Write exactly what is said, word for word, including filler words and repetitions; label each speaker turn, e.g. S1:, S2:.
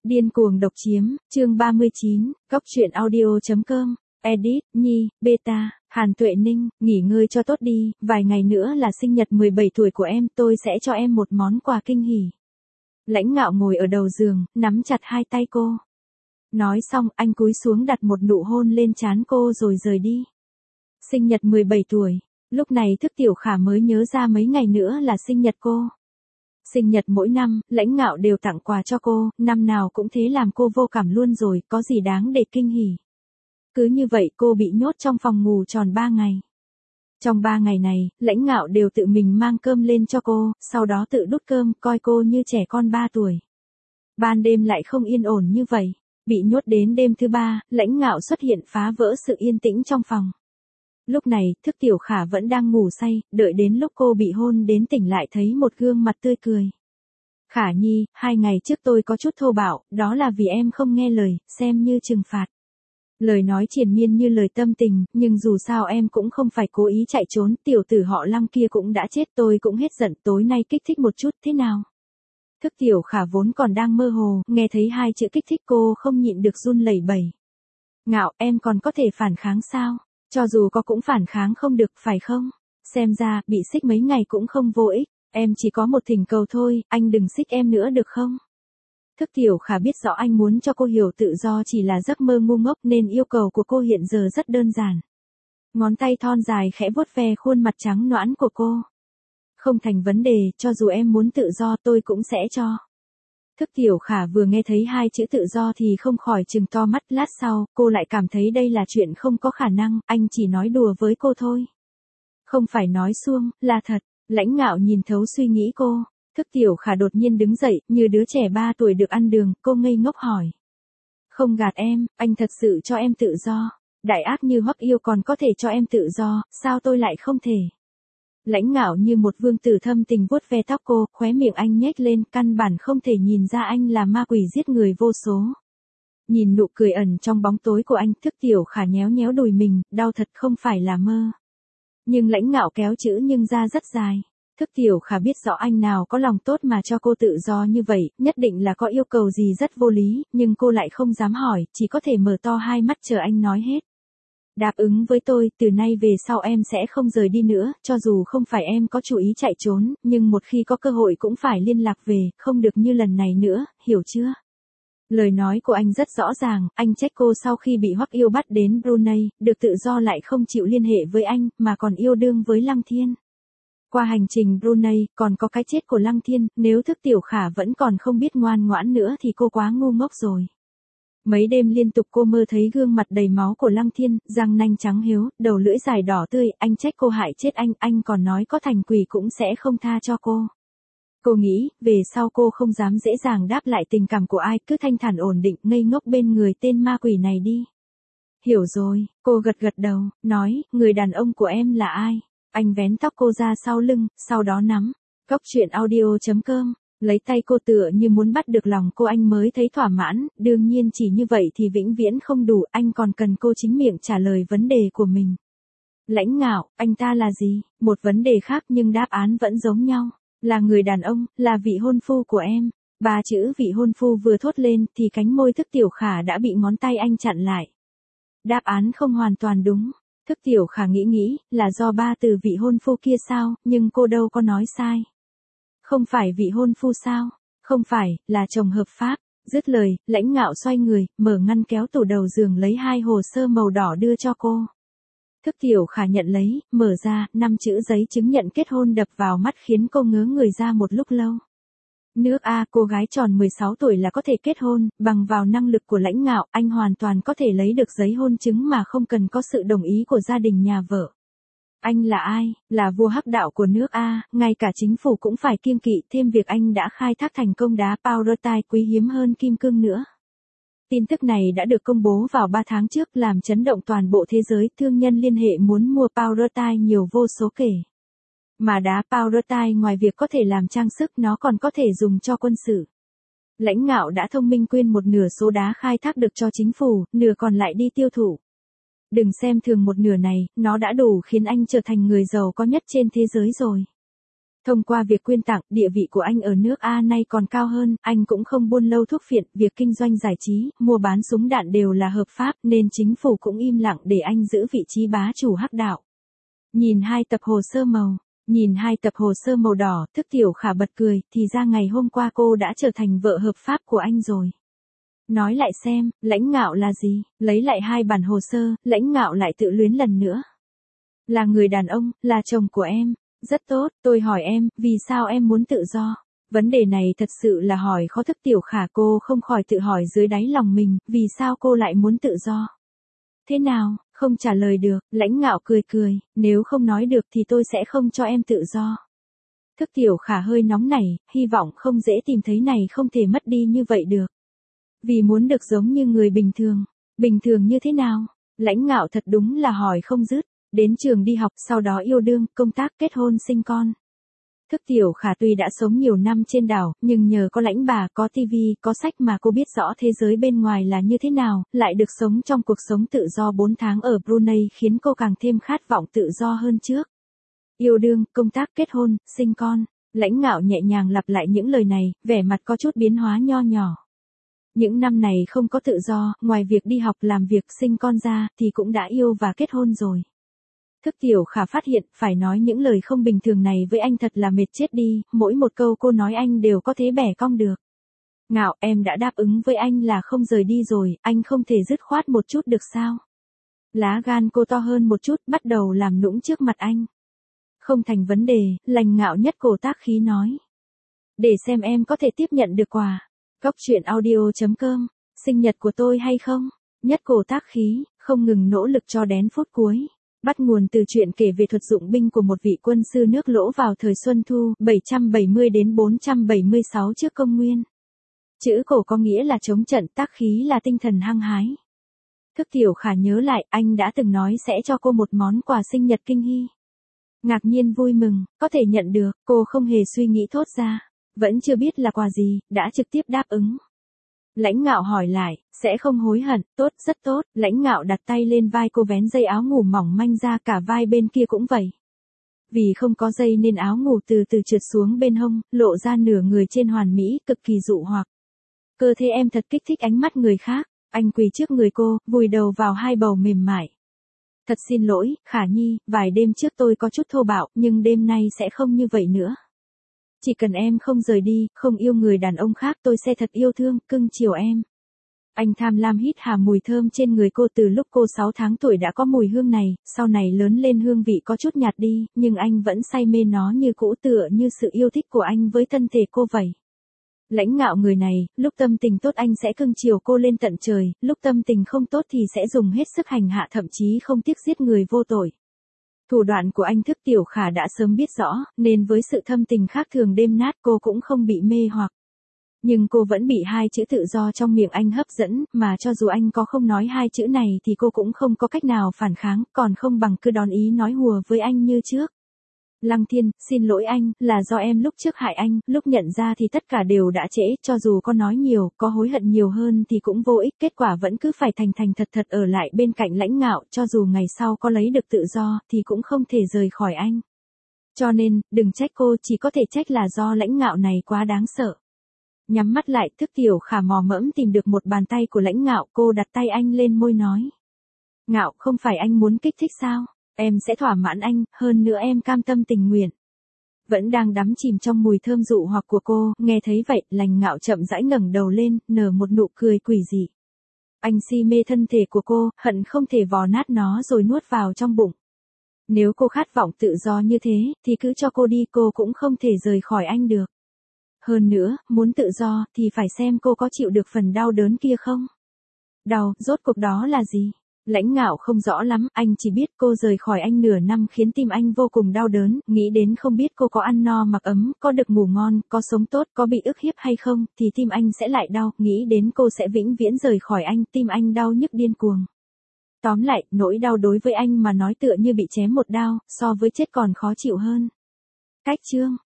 S1: Điên cuồng độc chiếm, chương ba mươi chín, góc truyện audio.com, edit, Nhi, Beta, Hàn Tuệ Ninh, nghỉ ngơi cho tốt đi, vài ngày nữa là sinh nhật mười bảy tuổi của em, tôi sẽ cho em một món quà kinh hỉ. Lãnh Ngạo ngồi ở đầu giường, nắm chặt hai tay cô. Nói xong, anh cúi xuống đặt một nụ hôn lên trán cô rồi rời đi. Sinh nhật mười bảy tuổi, lúc này Thức Tiểu Khả mới nhớ ra mấy ngày nữa là sinh nhật cô. Sinh nhật mỗi năm, Lãnh Ngạo đều tặng quà cho cô, năm nào cũng thế làm cô vô cảm luôn rồi, có gì đáng để kinh hỉ. Cứ như vậy cô bị nhốt trong phòng ngủ tròn ba ngày. Trong ba ngày này, Lãnh Ngạo đều tự mình mang cơm lên cho cô, sau đó tự đút cơm, coi cô như trẻ con ba tuổi. Ban đêm lại không yên ổn như vậy. Bị nhốt đến đêm thứ ba, Lãnh Ngạo xuất hiện phá vỡ sự yên tĩnh trong phòng. Lúc này, Thức Tiểu Khả vẫn đang ngủ say, đợi đến lúc cô bị hôn đến tỉnh lại thấy một gương mặt tươi cười. Khả Nhi, hai ngày trước tôi có chút thô bạo, đó là vì em không nghe lời, xem như trừng phạt. Lời nói triền miên như lời tâm tình, nhưng dù sao em cũng không phải cố ý chạy trốn, tiểu tử họ Lăng kia cũng đã chết, tôi cũng hết giận, tối nay kích thích một chút, thế nào? Thức Tiểu Khả vốn còn đang mơ hồ, nghe thấy hai chữ kích thích cô không nhịn được run lẩy bẩy. Ngạo, em còn có thể phản kháng sao? Cho dù có cũng phản kháng không được, phải không? Xem ra, bị xích mấy ngày cũng không vô ích, em chỉ có một thỉnh cầu thôi, anh đừng xích em nữa được không? Thức Tiểu Khả biết rõ anh muốn cho cô hiểu tự do chỉ là giấc mơ ngu ngốc nên yêu cầu của cô hiện giờ rất đơn giản. Ngón tay thon dài khẽ vuốt ve khuôn mặt trắng nõn của cô. Không thành vấn đề, cho dù em muốn tự do tôi cũng sẽ cho. Thức Tiểu Khả vừa nghe thấy hai chữ tự do thì không khỏi trừng to mắt, lát sau, cô lại cảm thấy đây là chuyện không có khả năng, anh chỉ nói đùa với cô thôi. Không phải nói suông, là thật. Lãnh Ngạo nhìn thấu suy nghĩ cô. Thức Tiểu Khả đột nhiên đứng dậy, như đứa trẻ ba tuổi được ăn đường, cô ngây ngốc hỏi. Không gạt em, anh thật sự cho em tự do. Đại ác như Hoắc Yêu còn có thể cho em tự do, sao tôi lại không thể? Lãnh Ngạo như một vương tử thâm tình vuốt ve tóc cô, khóe miệng anh nhếch lên, căn bản không thể nhìn ra anh là ma quỷ giết người vô số. Nhìn nụ cười ẩn trong bóng tối của anh, Thức Tiểu Khả nhéo nhéo đùi mình, đau thật không phải là mơ. Nhưng Lãnh Ngạo kéo chữ nhưng ra rất dài. Thức Tiểu Khả biết rõ anh nào có lòng tốt mà cho cô tự do như vậy, nhất định là có yêu cầu gì rất vô lý, nhưng cô lại không dám hỏi, chỉ có thể mở to hai mắt chờ anh nói hết. Đáp ứng với tôi, từ nay về sau em sẽ không rời đi nữa, cho dù không phải em có chủ ý chạy trốn, nhưng một khi có cơ hội cũng phải liên lạc về, không được như lần này nữa, hiểu chưa? Lời nói của anh rất rõ ràng, anh trách cô sau khi bị Hoắc Yêu bắt đến Brunei, được tự do lại không chịu liên hệ với anh, mà còn yêu đương với Lăng Thiên. Qua hành trình Brunei, còn có cái chết của Lăng Thiên, nếu Thức Tiểu Khả vẫn còn không biết ngoan ngoãn nữa thì cô quá ngu ngốc rồi. Mấy đêm liên tục cô mơ thấy gương mặt đầy máu của Lăng Thiên, răng nanh trắng hiếu, đầu lưỡi dài đỏ tươi, anh trách cô hại chết anh, anh còn nói có thành quỷ cũng sẽ không tha cho cô. Cô nghĩ, về sau cô không dám dễ dàng đáp lại tình cảm của ai, cứ thanh thản ổn định, ngây ngốc bên người tên ma quỷ này đi. Hiểu rồi, cô gật gật đầu, nói, người đàn ông của em là ai? Anh vén tóc cô ra sau lưng, sau đó nắm. Góc truyện audio.com, lấy tay cô tựa như muốn bắt được lòng cô, anh mới thấy thỏa mãn, đương nhiên chỉ như vậy thì vĩnh viễn không đủ, anh còn cần cô chính miệng trả lời vấn đề của mình. Lãnh Ngạo, anh ta là gì? Một vấn đề khác nhưng đáp án vẫn giống nhau. Là người đàn ông, là vị hôn phu của em. Ba chữ vị hôn phu vừa thốt lên thì cánh môi Thức Tiểu Khả đã bị ngón tay anh chặn lại. Đáp án không hoàn toàn đúng. Thức Tiểu Khả nghĩ nghĩ, là do ba từ vị hôn phu kia sao, nhưng cô đâu có nói sai. Không phải vị hôn phu sao? Không phải, là chồng hợp pháp. Dứt lời, Lãnh Ngạo xoay người, mở ngăn kéo tủ đầu giường lấy hai hồ sơ màu đỏ đưa cho cô. Thức Tiểu Khả nhận lấy, mở ra, năm chữ giấy chứng nhận kết hôn đập vào mắt khiến cô ngớ người ra một lúc lâu. Nước A, cô gái tròn mười sáu tuổi là có thể kết hôn, bằng vào năng lực của Lãnh Ngạo, anh hoàn toàn có thể lấy được giấy hôn chứng mà không cần có sự đồng ý của gia đình nhà vợ. Anh là ai? Là vua hắc đạo của nước A, ngay cả chính phủ cũng phải kiêng kỵ, thêm việc anh đã khai thác thành công đá Paurotai quý hiếm hơn kim cương nữa. Tin tức này đã được công bố vào ba tháng trước làm chấn động toàn bộ thế giới, thương nhân liên hệ muốn mua Paurotai nhiều vô số kể. Mà đá Paurotai ngoài việc có thể làm trang sức nó còn có thể dùng cho quân sự. Lãnh Ngạo đã thông minh quyên một nửa số đá khai thác được cho chính phủ, nửa còn lại đi tiêu thụ. Đừng xem thường một nửa này, nó đã đủ khiến anh trở thành người giàu có nhất trên thế giới rồi. Thông qua việc quyên tặng, địa vị của anh ở nước A nay còn cao hơn, anh cũng không buôn lâu thuốc phiện, việc kinh doanh giải trí, mua bán súng đạn đều là hợp pháp, nên chính phủ cũng im lặng để anh giữ vị trí bá chủ hắc đạo. Nhìn hai tập hồ sơ màu, nhìn hai tập hồ sơ màu đỏ, Thức Tiểu Khả bật cười, thì ra ngày hôm qua cô đã trở thành vợ hợp pháp của anh rồi. Nói lại xem, Lãnh Ngạo là gì? Lấy lại hai bản hồ sơ, Lãnh Ngạo lại tự luyến lần nữa. Là người đàn ông, là chồng của em. Rất tốt, tôi hỏi em, vì sao em muốn tự do? Vấn đề này thật sự là hỏi khó Thức Tiểu Khả, cô không khỏi tự hỏi dưới đáy lòng mình, vì sao cô lại muốn tự do? Thế nào, không trả lời được, Lãnh Ngạo cười cười, nếu không nói được thì tôi sẽ không cho em tự do. Thức Tiểu Khả hơi nóng nảy, hy vọng không dễ tìm thấy này không thể mất đi như vậy được. Vì muốn được giống như người bình thường. Bình thường như thế nào? Lãnh Ngạo thật đúng là hỏi không dứt. Đến trường đi học, sau đó yêu đương, công tác, kết hôn, sinh con. Thức Tiểu Khả tuy đã sống nhiều năm trên đảo, nhưng nhờ có Lãnh bà, có tivi, có sách mà cô biết rõ thế giới bên ngoài là như thế nào, lại được sống trong cuộc sống tự do bốn tháng ở Brunei khiến cô càng thêm khát vọng tự do hơn trước. Yêu đương, công tác, kết hôn, sinh con. Lãnh Ngạo nhẹ nhàng lặp lại những lời này, vẻ mặt có chút biến hóa nho nhỏ. Những năm này không có tự do, ngoài việc đi học, làm việc, sinh con ra, thì cũng đã yêu và kết hôn rồi. Thức Tiểu Khả phát hiện, phải nói những lời không bình thường này với anh thật là mệt chết đi, mỗi một câu cô nói anh đều có thể bẻ cong được. Ngạo, em đã đáp ứng với anh là không rời đi rồi, anh không thể dứt khoát một chút được sao? Lá gan cô to hơn một chút, bắt đầu làm nũng trước mặt anh. Không thành vấn đề, Lành Ngạo nhất cổ tác khí nói. Để xem em có thể tiếp nhận được quà. Cóc truyện audio chấm com, sinh nhật của tôi hay không? Nhất cổ tác khí, không ngừng nỗ lực cho đến phút cuối. Bắt nguồn từ chuyện kể về thuật dụng binh của một vị quân sư nước Lỗ vào thời Xuân Thu, bảy trăm bảy mươi đến bốn trăm bảy mươi sáu trước công nguyên. Chữ cổ có nghĩa là chống trận, tác khí là tinh thần hăng hái. Thức Tiểu Khả nhớ lại, anh đã từng nói sẽ cho cô một món quà sinh nhật kinh hy. Ngạc nhiên vui mừng, có thể nhận được, cô không hề suy nghĩ thốt ra. Vẫn chưa biết là quà gì, đã trực tiếp đáp ứng. Lãnh Ngạo hỏi lại, sẽ không hối hận, tốt, rất tốt, Lãnh Ngạo đặt tay lên vai cô vén dây áo ngủ mỏng manh ra, cả vai bên kia cũng vậy. Vì không có dây nên áo ngủ từ từ trượt xuống bên hông, lộ ra nửa người trên hoàn mỹ, cực kỳ dụ hoặc. Cơ thể em thật kích thích ánh mắt người khác, anh quỳ trước người cô, vùi đầu vào hai bầu mềm mại. Thật xin lỗi, Khả Nhi, vài đêm trước tôi có chút thô bạo, nhưng đêm nay sẽ không như vậy nữa. Chỉ cần em không rời đi, không yêu người đàn ông khác, tôi sẽ thật yêu thương, cưng chiều em. Anh tham lam hít hà mùi thơm trên người cô, từ lúc cô sáu tháng tuổi đã có mùi hương này, sau này lớn lên hương vị có chút nhạt đi, nhưng anh vẫn say mê nó như cũ, tựa như sự yêu thích của anh với thân thể cô vậy. Lãnh Ngạo người này, lúc tâm tình tốt anh sẽ cưng chiều cô lên tận trời, lúc tâm tình không tốt thì sẽ dùng hết sức hành hạ, thậm chí không tiếc giết người vô tội. Thủ đoạn của anh Thức Tiểu Khả đã sớm biết rõ, nên với sự thâm tình khác thường đêm nát cô cũng không bị mê hoặc. Nhưng cô vẫn bị hai chữ tự do trong miệng anh hấp dẫn, mà cho dù anh có không nói hai chữ này thì cô cũng không có cách nào phản kháng, còn không bằng cứ đón ý nói hùa với anh như trước. Lăng Thiên, xin lỗi anh, là do em lúc trước hại anh, lúc nhận ra thì tất cả đều đã trễ, cho dù có nói nhiều, có hối hận nhiều hơn thì cũng vô ích, kết quả vẫn cứ phải thành thành thật thật ở lại bên cạnh Lãnh Ngạo, cho dù ngày sau có lấy được tự do, thì cũng không thể rời khỏi anh. Cho nên, đừng trách cô, chỉ có thể trách là do Lãnh Ngạo này quá đáng sợ. Nhắm mắt lại, Thức Tiểu Khả mò mẫm tìm được một bàn tay của Lãnh Ngạo, cô đặt tay anh lên môi nói. Ngạo, không phải anh muốn kích thích sao? Em sẽ thỏa mãn anh, hơn nữa em cam tâm tình nguyện. Vẫn đang đắm chìm trong mùi thơm dụ hoặc của cô, nghe thấy vậy, Lành Ngạo chậm rãi ngẩng đầu lên, nở một nụ cười quỷ dị. Anh si mê thân thể của cô, hận không thể vò nát nó rồi nuốt vào trong bụng. Nếu cô khát vọng tự do như thế, thì cứ cho cô đi, cô cũng không thể rời khỏi anh được. Hơn nữa, muốn tự do, thì phải xem cô có chịu được phần đau đớn kia không? Đau, rốt cuộc đó là gì? Lãnh Ngạo không rõ lắm, anh chỉ biết cô rời khỏi anh nửa năm khiến tim anh vô cùng đau đớn, nghĩ đến không biết cô có ăn no mặc ấm, có được ngủ ngon, có sống tốt, có bị ức hiếp hay không, thì tim anh sẽ lại đau, nghĩ đến cô sẽ vĩnh viễn rời khỏi anh, tim anh đau nhức điên cuồng. Tóm lại, nỗi đau đối với anh mà nói tựa như bị chém một đao, so với chết còn khó chịu hơn. Cách chương